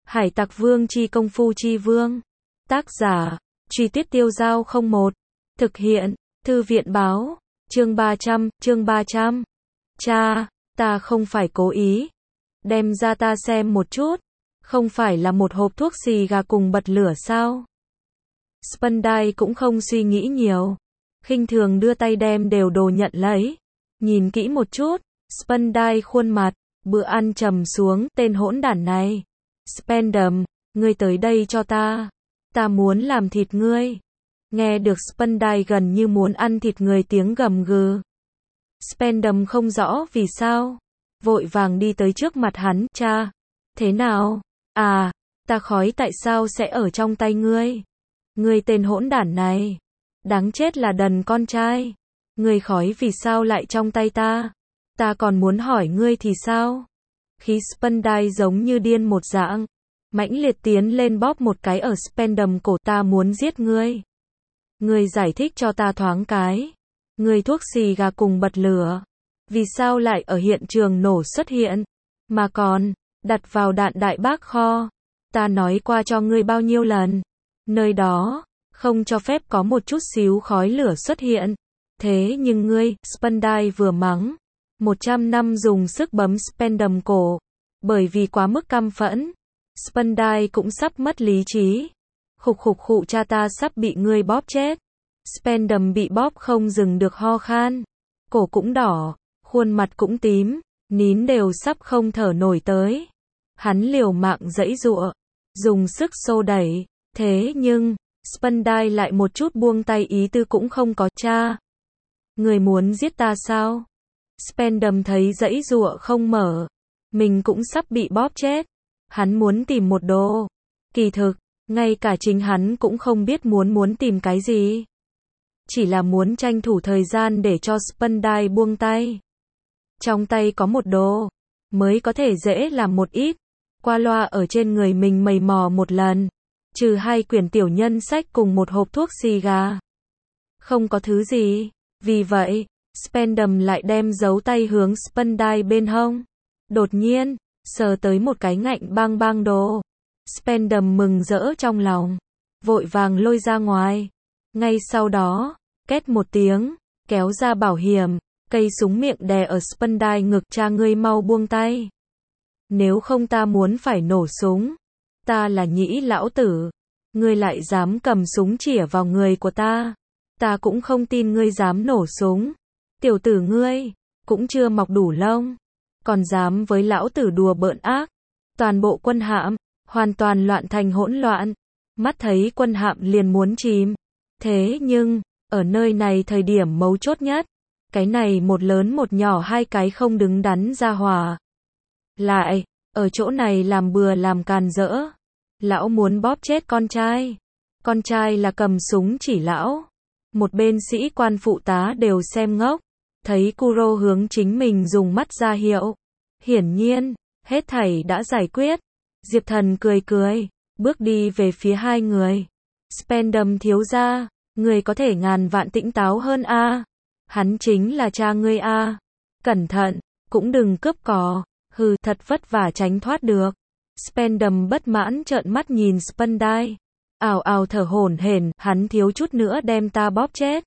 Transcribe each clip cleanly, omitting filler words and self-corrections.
Hải Tặc Vương chi công phu chi vương. Tác giả, Truy Tuyết Tiêu Dao 01. Thực hiện, Thư viện báo, chương 300. Cha, ta không phải cố ý. Đem ra ta xem một chút. Không phải là một hộp thuốc xì gà cùng bật lửa sao? Spandai cũng không suy nghĩ nhiều. Khinh thường đưa tay đem đều đồ nhận lấy. Nhìn kỹ một chút, Spandai khuôn mặt, bữa ăn trầm xuống, tên hỗn đản này. Spandam, ngươi tới đây cho ta. Ta muốn làm thịt ngươi. Nghe được Spandai gần như muốn ăn thịt người tiếng gầm gừ. Spandam không rõ vì sao. Vội vàng đi tới trước mặt hắn, cha. Thế nào? À, ta khói tại sao sẽ ở trong tay ngươi? Ngươi tên hỗn đản này. Đáng chết là đần con trai. Ngươi khói vì sao lại trong tay ta? Ta còn muốn hỏi ngươi thì sao? Khí Spandai giống như điên một dạng. Mãnh liệt tiến lên bóp một cái ở Spandam cổ, ta muốn giết ngươi. Ngươi giải thích cho ta thoáng cái. Ngươi thuốc xì gà cùng bật lửa. Vì sao lại ở hiện trường nổ xuất hiện? Mà còn, đặt vào đạn đại bác kho. Ta nói qua cho ngươi bao nhiêu lần. Nơi đó, không cho phép có một chút xíu khói lửa xuất hiện. Thế nhưng ngươi, Spandai vừa mắng. 100 năm dùng sức bấm Spandam cổ. Bởi vì quá mức căm phẫn. Spandai cũng sắp mất lý trí. Khục khụ, cha ta sắp bị ngươi bóp chết. Spandam bị bóp không dừng được ho khan. Cổ cũng đỏ, khuôn mặt cũng tím, nín đều sắp không thở nổi tới. Hắn liều mạng giãy giụa, dùng sức xô đẩy. Thế nhưng, Spandai lại một chút buông tay ý tư cũng không có. Cha, người muốn giết ta sao? Spandam thấy giãy giụa không mở. Mình cũng sắp bị bóp chết. Hắn muốn tìm một đồ. Kỳ thực, ngay cả chính hắn cũng không biết muốn tìm cái gì. Chỉ là muốn tranh thủ thời gian để cho Spandai buông tay. Trong tay có một đồ, mới có thể dễ làm một ít. Qua loa ở trên người mình mày mò một lần. Trừ 2 quyển tiểu nhân sách cùng một hộp thuốc xì gà. Không có thứ gì. Vì vậy, Spandam lại đem giấu tay hướng Spandai bên hông. Đột nhiên, sờ tới một cái ngạnh bang đồ. Spandam mừng rỡ trong lòng. Vội vàng lôi ra ngoài. Ngay sau đó, két một tiếng, kéo ra bảo hiểm. Cây súng miệng đè ở Spandai ngực, cha ngươi mau buông tay. Nếu không ta muốn phải nổ súng. Ta là Nhĩ lão tử. Ngươi lại dám cầm súng chĩa vào người của ta. Ta cũng không tin ngươi dám nổ súng. Tiểu tử ngươi, cũng chưa mọc đủ lông. Còn dám với lão tử đùa bỡn ác. Toàn bộ quân hạm, hoàn toàn loạn thành hỗn loạn. Mắt thấy quân hạm liền muốn chìm. Thế nhưng, ở nơi này thời điểm mấu chốt nhất. Cái này một lớn một nhỏ 2 cái không đứng đắn ra hỏa. Lại, ở chỗ này làm bừa làm càn rỡ. Lão muốn bóp chết con trai. Con trai là cầm súng chỉ lão. Một bên sĩ quan phụ tá đều xem ngốc. Thấy Kuro hướng chính mình dùng mắt ra hiệu. Hiển nhiên, hết thảy đã giải quyết. Diệp Thần cười, bước đi về phía 2 người. Spandam thiếu gia, người có thể ngàn vạn tỉnh táo hơn a. Hắn chính là cha ngươi a. Cẩn thận, cũng đừng cướp cò. Hừ, thật vất vả tránh thoát được. Spandam bất mãn trợn mắt nhìn Spandai. Ào thở hổn hển, hắn thiếu chút nữa đem ta bóp chết.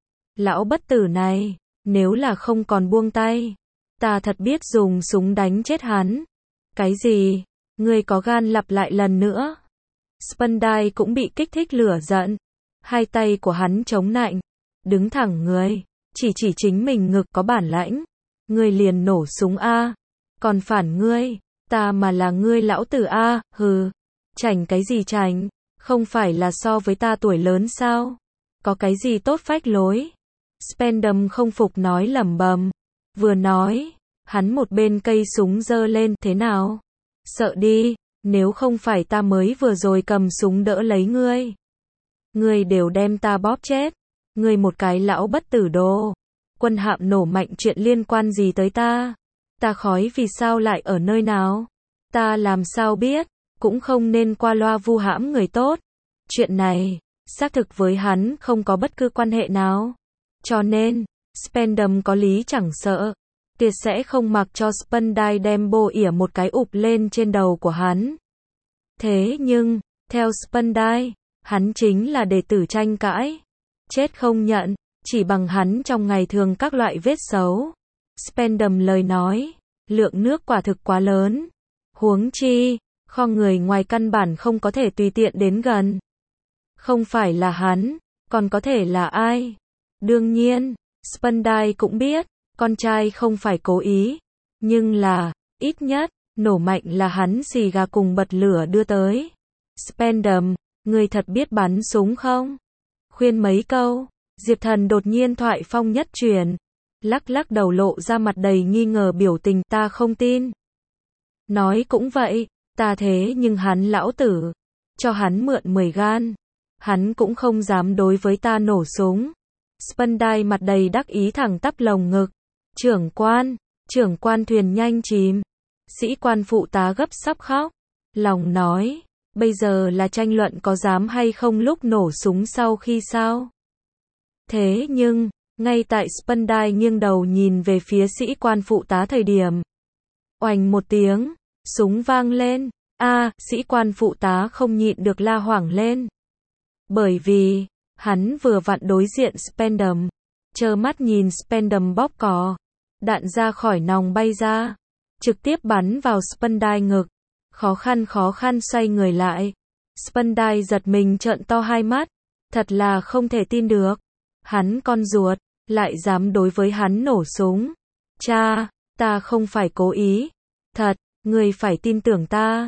Lão bất tử này, nếu là không còn buông tay, ta thật biết dùng súng đánh chết hắn. Cái gì? Ngươi có gan lặp lại lần nữa? Spandai cũng bị kích thích lửa giận. 2 tay của hắn chống nạnh, đứng thẳng người, chỉ chính mình ngực, có bản lãnh. Ngươi liền nổ súng a. Còn phản ngươi, ta mà là ngươi lão tử a. Hừ, chảnh cái gì chảnh, không phải là so với ta tuổi lớn sao? Có cái gì tốt phách lối? Spandam không phục nói lẩm bẩm. Vừa nói, hắn một bên cây súng giơ lên. Thế nào? Sợ đi, nếu không phải ta mới vừa rồi cầm súng đỡ lấy ngươi. Ngươi đều đem ta bóp chết. Ngươi một cái lão bất tử đồ. Quân hạm nổ mạnh chuyện liên quan gì tới ta? Ta khói vì sao lại ở nơi nào? Ta làm sao biết? Cũng không nên qua loa vu hãm người tốt. Chuyện này, xác thực với hắn không có bất cứ quan hệ nào. Cho nên, Spandam có lý chẳng sợ. Tuyệt sẽ không mặc cho Spandai đem bô ỉa một cái ụp lên trên đầu của hắn. Thế nhưng, theo Spandai, hắn chính là đệ tử tranh cãi. Chết không nhận, chỉ bằng hắn trong ngày thường các loại vết xấu. Spandam lời nói, lượng nước quả thực quá lớn. Huống chi, kho người ngoài căn bản không có thể tùy tiện đến gần. Không phải là hắn, còn có thể là ai? Đương nhiên, Spandai cũng biết, con trai không phải cố ý. Nhưng là, ít nhất, nổ mạnh là hắn xì gà cùng bật lửa đưa tới. Spandam, người thật biết bắn súng không? Khuyên mấy câu, Diệp Thần đột nhiên thoại phong nhất chuyển. Lắc lắc đầu lộ ra mặt đầy nghi ngờ biểu tình, ta không tin. Nói cũng vậy, ta thế nhưng hắn lão tử, cho hắn mượn 10 gan. Hắn cũng không dám đối với ta nổ súng. Spandai mặt đầy đắc ý thẳng tắp lồng ngực. Trưởng quan thuyền nhanh chìm. Sĩ quan phụ tá gấp sắp khóc. Lòng nói, bây giờ là tranh luận có dám hay không lúc nổ súng sau khi sao. Thế nhưng, ngay tại Spandai nghiêng đầu nhìn về phía sĩ quan phụ tá thời điểm. Oành một tiếng, súng vang lên. Sĩ quan phụ tá không nhịn được la hoảng lên. Bởi vì, hắn vừa vặn đối diện Spandam, trơ mắt nhìn Spandam bóp cò, đạn ra khỏi nòng bay ra, trực tiếp bắn vào Spandai ngực, khó khăn xoay người lại. Spandai giật mình trợn to hai mắt, thật là không thể tin được, hắn con ruột, lại dám đối với hắn nổ súng. Cha, ta không phải cố ý, thật, người phải tin tưởng ta.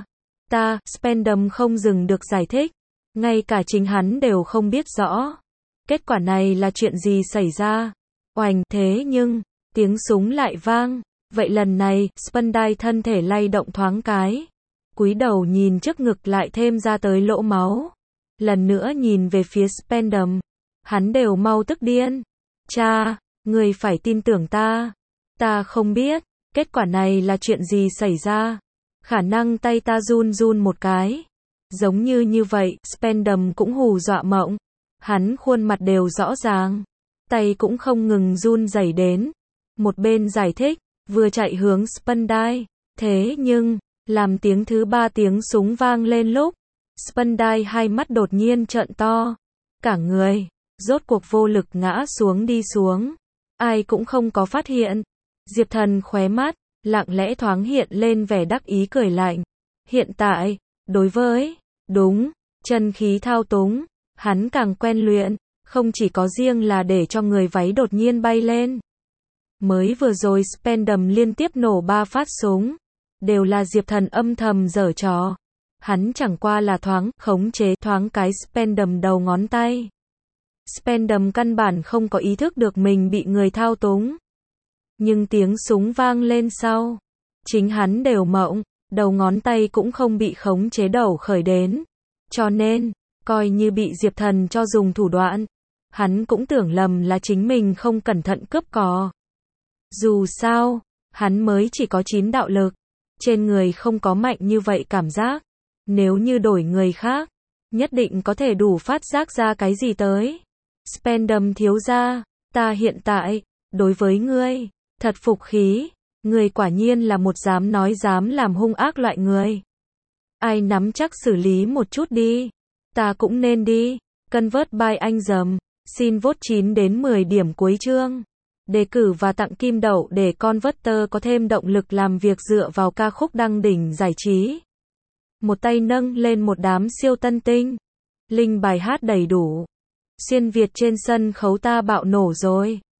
Spandam không dừng được giải thích. Ngay cả chính hắn đều không biết rõ. Kết quả này là chuyện gì xảy ra? Oành, thế nhưng, tiếng súng lại vang. Vậy lần này, Spandai thân thể lay động thoáng cái. Cúi đầu nhìn trước ngực lại thêm ra tới lỗ máu. Lần nữa nhìn về phía Spandam. Hắn đều mau tức điên. Cha, người phải tin tưởng ta. Ta không biết, kết quả này là chuyện gì xảy ra. Khả năng tay ta run run một cái. Giống như vậy, Spandam cũng hù dọa mộng. Hắn khuôn mặt đều rõ ràng. Tay cũng không ngừng run rẩy đến. Một bên giải thích, vừa chạy hướng Spandai. Thế nhưng, làm tiếng thứ 3 tiếng súng vang lên lúc. Spandai hai mắt đột nhiên trợn to. Cả người, rốt cuộc vô lực ngã xuống đi xuống. Ai cũng không có phát hiện. Diệp Thần khóe mắt, lặng lẽ thoáng hiện lên vẻ đắc ý cười lạnh. Hiện tại, đối với chân khí thao túng, hắn càng quen luyện, không chỉ có riêng là để cho người váy đột nhiên bay lên. Mới vừa rồi Spandam liên tiếp nổ 3 phát súng, đều là Diệp Thần âm thầm giở trò. Hắn chẳng qua là khống chế thoáng cái Spandam đầu ngón tay. Spandam căn bản không có ý thức được mình bị người thao túng. Nhưng tiếng súng vang lên sau, chính hắn đều mộng. Đầu ngón tay cũng không bị khống chế đầu khởi đến. Cho nên, coi như bị Diệp Thần cho dùng thủ đoạn, hắn cũng tưởng lầm là chính mình không cẩn thận cướp cò. Dù sao, hắn mới chỉ có 9 đạo lực, trên người không có mạnh như vậy cảm giác. Nếu như đổi người khác, nhất định có thể đủ phát giác ra cái gì tới. Spandam thiếu gia, ta hiện tại, đối với ngươi, thật phục khí. Người quả nhiên là một dám nói dám làm hung ác loại người. Ai nắm chắc xử lý một chút đi. Ta cũng nên đi. Convert by anh dầm. Xin vote 9 đến 10 điểm cuối chương. Đề cử và tặng kim đậu để Converter có thêm động lực làm việc dựa vào ca khúc đăng đỉnh giải trí. Một tay nâng lên một đám siêu tân tinh. Link bài hát đầy đủ. Xuyên Việt trên sân khấu ta bạo nổ rồi.